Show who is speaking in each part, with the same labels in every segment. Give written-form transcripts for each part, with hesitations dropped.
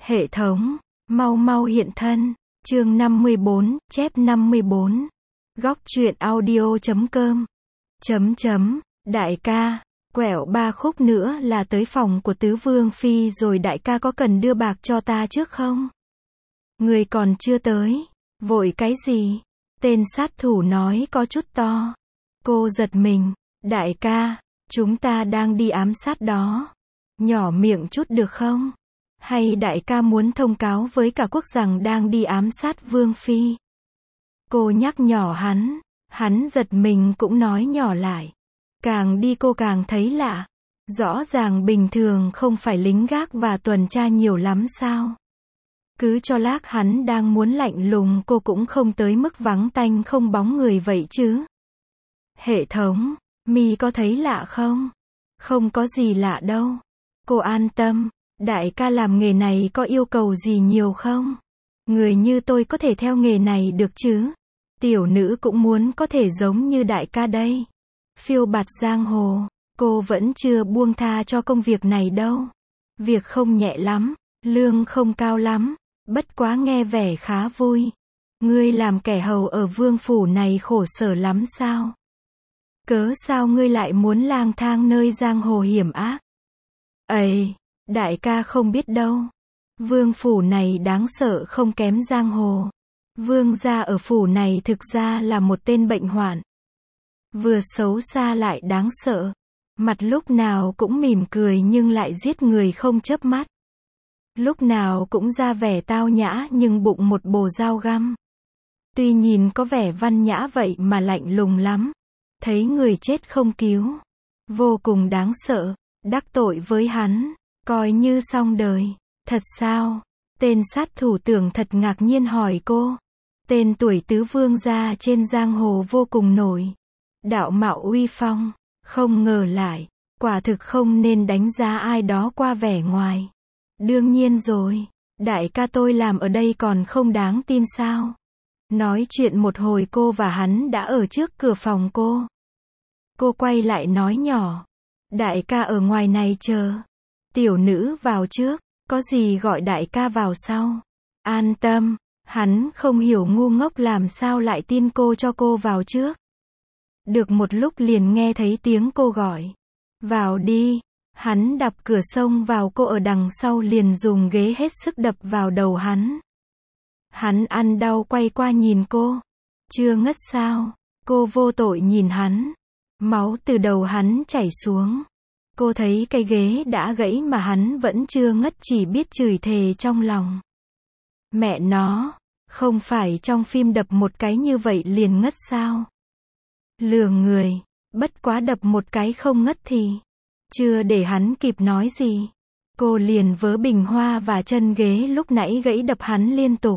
Speaker 1: Hệ thống, mau mau hiện thân. Chương 54, chép 54. Góc truyện audio.com. Đại ca, quẹo 3 khúc nữa là tới phòng của tứ vương phi rồi, đại ca có cần đưa bạc cho ta trước không? Người còn chưa tới, vội cái gì? Tên sát thủ nói có chút to. Cô giật mình, đại ca, chúng ta đang đi ám sát đó. Nhỏ miệng chút được không? Hay đại ca muốn thông cáo với cả quốc rằng đang đi ám sát vương phi? Cô nhắc nhỏ hắn giật mình cũng nói nhỏ lại. Càng đi cô càng thấy lạ. Rõ ràng bình thường không phải lính gác và tuần tra nhiều lắm sao? Cứ cho lác hắn đang muốn lạnh lùng, cô cũng không tới mức vắng tanh không bóng người vậy chứ. Hệ thống, mi có thấy lạ không? Không có gì lạ đâu. Cô an tâm, đại ca làm nghề này có yêu cầu gì nhiều không? Người như tôi có thể theo nghề này được chứ? Tiểu nữ cũng muốn có thể giống như đại ca đây. Phiêu bạt giang hồ, cô vẫn chưa buông tha cho công việc này đâu. Việc không nhẹ lắm, lương không cao lắm, bất quá nghe vẻ khá vui. Ngươi làm kẻ hầu ở vương phủ này khổ sở lắm sao? Cớ sao ngươi lại muốn lang thang nơi giang hồ hiểm ác? Ấy, đại ca không biết đâu. Vương phủ này đáng sợ không kém giang hồ. Vương gia ở phủ này thực ra là một tên bệnh hoạn. Vừa xấu xa lại đáng sợ. Mặt lúc nào cũng mỉm cười nhưng lại giết người không chớp mắt. Lúc nào cũng ra vẻ tao nhã nhưng bụng một bồ dao găm. Tuy nhìn có vẻ văn nhã vậy mà lạnh lùng lắm. Thấy người chết không cứu. Vô cùng đáng sợ. Đắc tội với hắn, coi như xong đời. Thật sao? Tên sát thủ tưởng thật ngạc nhiên hỏi cô. Tên tuổi tứ vương gia trên giang hồ vô cùng nổi. Đạo mạo uy phong. Không ngờ lại, quả thực không nên đánh giá ai đó qua vẻ ngoài. Đương nhiên rồi, đại ca tôi làm ở đây còn không đáng tin sao? Nói chuyện một hồi cô và hắn đã ở trước cửa phòng cô. Cô quay lại nói nhỏ. Đại ca ở ngoài này chờ. Tiểu nữ vào trước, có gì gọi đại ca vào sau. An tâm, hắn không hiểu ngu ngốc làm sao lại tin cô cho cô vào trước. Được một lúc liền nghe thấy tiếng cô gọi. Vào đi. Hắn đập cửa xông vào, cô ở đằng sau liền dùng ghế hết sức đập vào đầu hắn. Hắn ăn đau quay qua nhìn cô. Chưa ngất sao? Cô vô tội nhìn hắn. Máu từ đầu hắn chảy xuống. Cô thấy cái ghế đã gãy mà hắn vẫn chưa ngất, chỉ biết chửi thề trong lòng. Mẹ nó, không phải trong phim đập một cái như vậy liền ngất sao? Lừa người, bất quá đập một cái không ngất thì. Chưa để hắn kịp nói gì. Cô liền vớ bình hoa và chân ghế lúc nãy gãy đập hắn liên tục.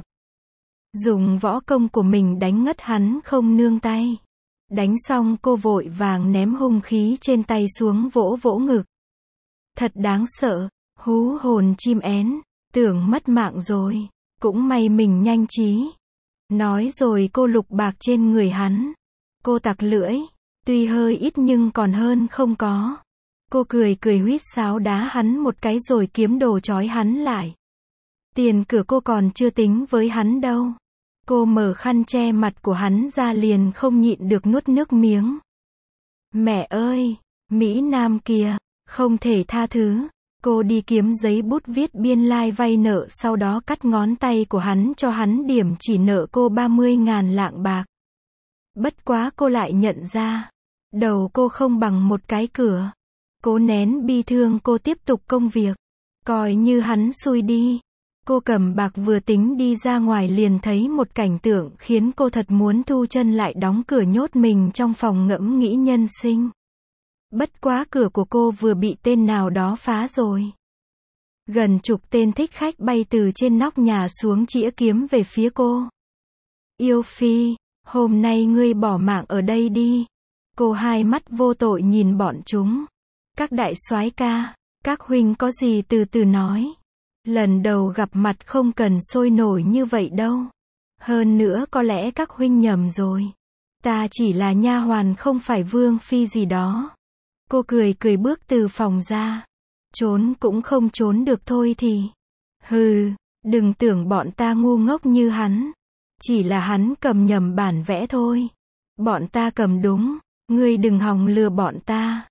Speaker 1: Dùng võ công của mình đánh ngất hắn không nương tay. Đánh xong cô vội vàng ném hung khí trên tay xuống vỗ vỗ ngực. Thật đáng sợ, hú hồn chim én, tưởng mất mạng rồi. Cũng may mình nhanh trí. Nói rồi cô lục bạc trên người hắn. Cô tặc lưỡi, tuy hơi ít nhưng còn hơn không có. Cô cười huýt sáo đá hắn một cái rồi kiếm đồ trói hắn lại. Tiền cửa cô còn chưa tính với hắn đâu. Cô mở khăn che mặt của hắn ra liền không nhịn được nuốt nước miếng. Mẹ ơi, Mỹ Nam kìa, không thể tha thứ. Cô đi kiếm giấy bút viết biên lai vay nợ, sau đó cắt ngón tay của hắn cho hắn điểm chỉ nợ cô 30.000 lạng bạc. Bất quá cô lại nhận ra, đầu cô không bằng một cái cửa. Cố nén bi thương, cô tiếp tục công việc. Coi như hắn xui đi. Cô cầm bạc vừa tính đi ra ngoài liền thấy một cảnh tượng khiến cô thật muốn thu chân lại, đóng cửa nhốt mình trong phòng ngẫm nghĩ nhân sinh. Bất quá cửa của cô vừa bị tên nào đó phá rồi. Gần chục tên thích khách bay từ trên nóc nhà xuống chĩa kiếm về phía cô. Yêu phi, hôm nay ngươi bỏ mạng ở đây đi. Cô hai mắt vô tội nhìn bọn chúng. Các đại soái ca, các huynh có gì từ từ nói. Lần đầu gặp mặt không cần sôi nổi như vậy đâu. Hơn nữa có lẽ các huynh nhầm rồi. Ta chỉ là nha hoàn không phải vương phi gì đó. Cô cười bước từ phòng ra. Trốn cũng không trốn được thôi thì. Hừ, đừng tưởng bọn ta ngu ngốc như hắn. Chỉ là hắn cầm nhầm bản vẽ thôi. Bọn ta cầm đúng, ngươi đừng hòng lừa bọn ta.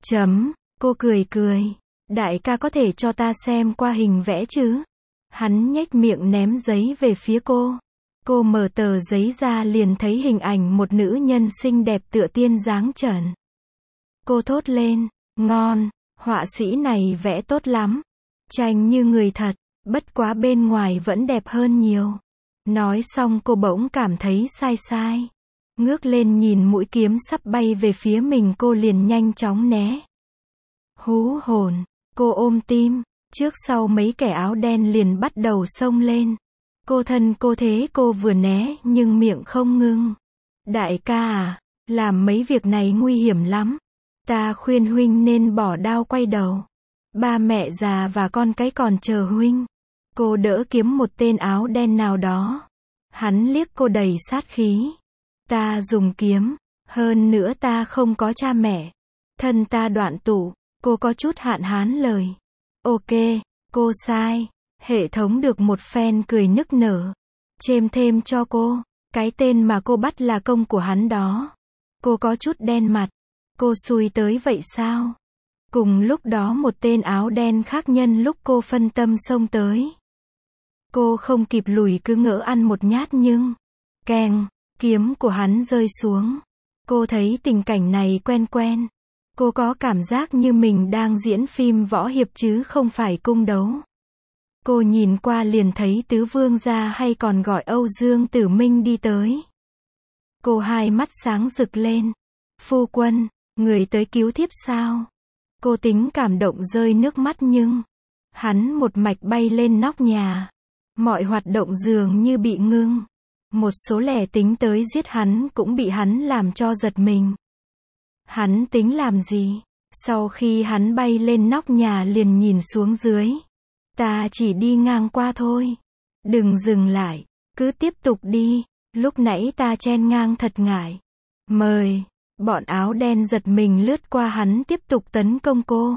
Speaker 1: Cô cười cười. Đại ca có thể cho ta xem qua hình vẽ chứ? Hắn nhếch miệng ném giấy về phía cô. Cô mở tờ giấy ra liền thấy hình ảnh một nữ nhân xinh đẹp tựa tiên dáng trần. Cô thốt lên, ngon, họa sĩ này vẽ tốt lắm. Tranh như người thật, bất quá bên ngoài vẫn đẹp hơn nhiều. Nói xong cô bỗng cảm thấy sai sai. Ngước lên nhìn mũi kiếm sắp bay về phía mình, cô liền nhanh chóng né. Hú hồn, cô ôm tim, trước sau mấy kẻ áo đen liền bắt đầu xông lên. Cô thân cô thế, cô vừa né nhưng miệng không ngưng. Đại ca à, làm mấy việc này nguy hiểm lắm. Ta khuyên huynh nên bỏ đao quay đầu. Ba mẹ già và con cái còn chờ huynh. Cô đỡ kiếm một tên áo đen nào đó. Hắn liếc cô đầy sát khí. Ta dùng kiếm, hơn nữa ta không có cha mẹ. Thân ta đoạn tụ, cô có chút hạn hán lời. Ok, cô sai. Hệ thống được một fan cười nức nở. Chêm thêm cho cô, cái tên mà cô bắt là công của hắn đó. Cô có chút đen mặt. Cô xui tới vậy sao? Cùng lúc đó một tên áo đen khác nhân lúc cô phân tâm xông tới. Cô không kịp lùi cứ ngỡ ăn một nhát nhưng keng, kiếm của hắn rơi xuống. Cô thấy tình cảnh này quen quen. Cô có cảm giác như mình đang diễn phim võ hiệp chứ không phải cung đấu. Cô nhìn qua liền thấy Tứ Vương gia hay còn gọi Âu Dương Tử Minh đi tới. Cô hai mắt sáng rực lên. Phu quân, người tới cứu thiếp sao? Cô tính cảm động rơi nước mắt nhưng hắn một mạch bay lên nóc nhà. Mọi hoạt động dường như bị ngưng. Một số lẻ tính tới giết hắn cũng bị hắn làm cho giật mình. Hắn tính làm gì? Sau khi hắn bay lên nóc nhà liền nhìn xuống dưới. Ta chỉ đi ngang qua thôi. Đừng dừng lại, cứ tiếp tục đi. Lúc nãy ta chen ngang thật ngại. Mời. Bọn áo đen giật mình lướt qua hắn tiếp tục tấn công cô.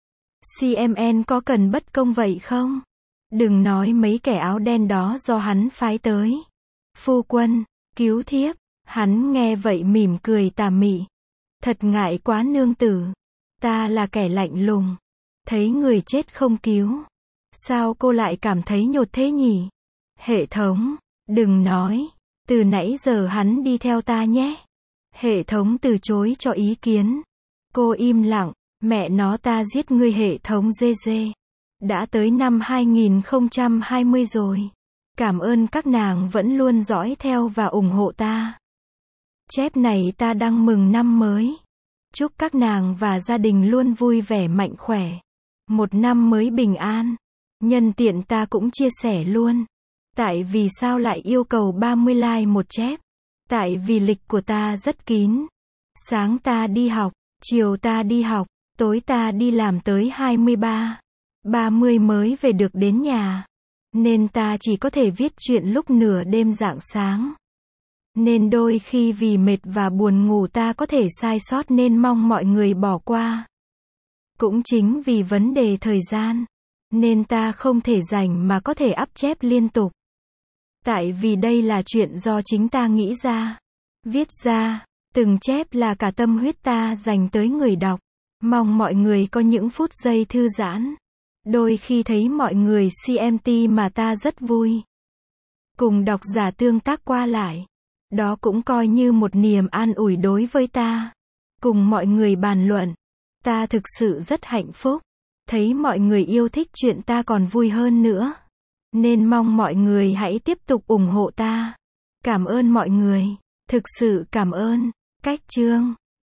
Speaker 1: CMN có cần bất công vậy không? Đừng nói mấy kẻ áo đen đó do hắn phái tới. Phu quân, cứu thiếp. Hắn nghe vậy mỉm cười tà mị. Thật ngại quá nương tử. Ta là kẻ lạnh lùng. Thấy người chết không cứu. Sao cô lại cảm thấy nhột thế nhỉ? Hệ thống, đừng nói. Từ nãy giờ hắn đi theo ta nhé. Hệ thống từ chối cho ý kiến. Cô im lặng. Mẹ nó, ta giết ngươi hệ thống GG. Đã tới năm 2020 rồi. Cảm ơn các nàng vẫn luôn dõi theo và ủng hộ ta. Chép này ta đăng mừng năm mới. Chúc các nàng và gia đình luôn vui vẻ mạnh khỏe. Một năm mới bình an. Nhân tiện ta cũng chia sẻ luôn. Tại vì sao lại yêu cầu 30 like một chép? Tại vì lịch của ta rất kín. Sáng ta đi học, chiều ta đi học, tối ta đi làm tới 23, 30 mới về được đến nhà. Nên ta chỉ có thể viết chuyện lúc nửa đêm rạng sáng. Nên đôi khi vì mệt và buồn ngủ ta có thể sai sót nên mong mọi người bỏ qua. Cũng chính vì vấn đề thời gian, nên ta không thể rảnh mà có thể up chép liên tục. Tại vì đây là chuyện do chính ta nghĩ ra, viết ra, từng chép là cả tâm huyết ta dành tới người đọc. Mong mọi người có những phút giây thư giãn. Đôi khi thấy mọi người CMT mà ta rất vui. Cùng độc giả tương tác qua lại. Đó cũng coi như một niềm an ủi đối với ta. Cùng mọi người bàn luận. Ta thực sự rất hạnh phúc. Thấy mọi người yêu thích chuyện ta còn vui hơn nữa. Nên mong mọi người hãy tiếp tục ủng hộ ta. Cảm ơn mọi người. Thực sự cảm ơn. Cách chương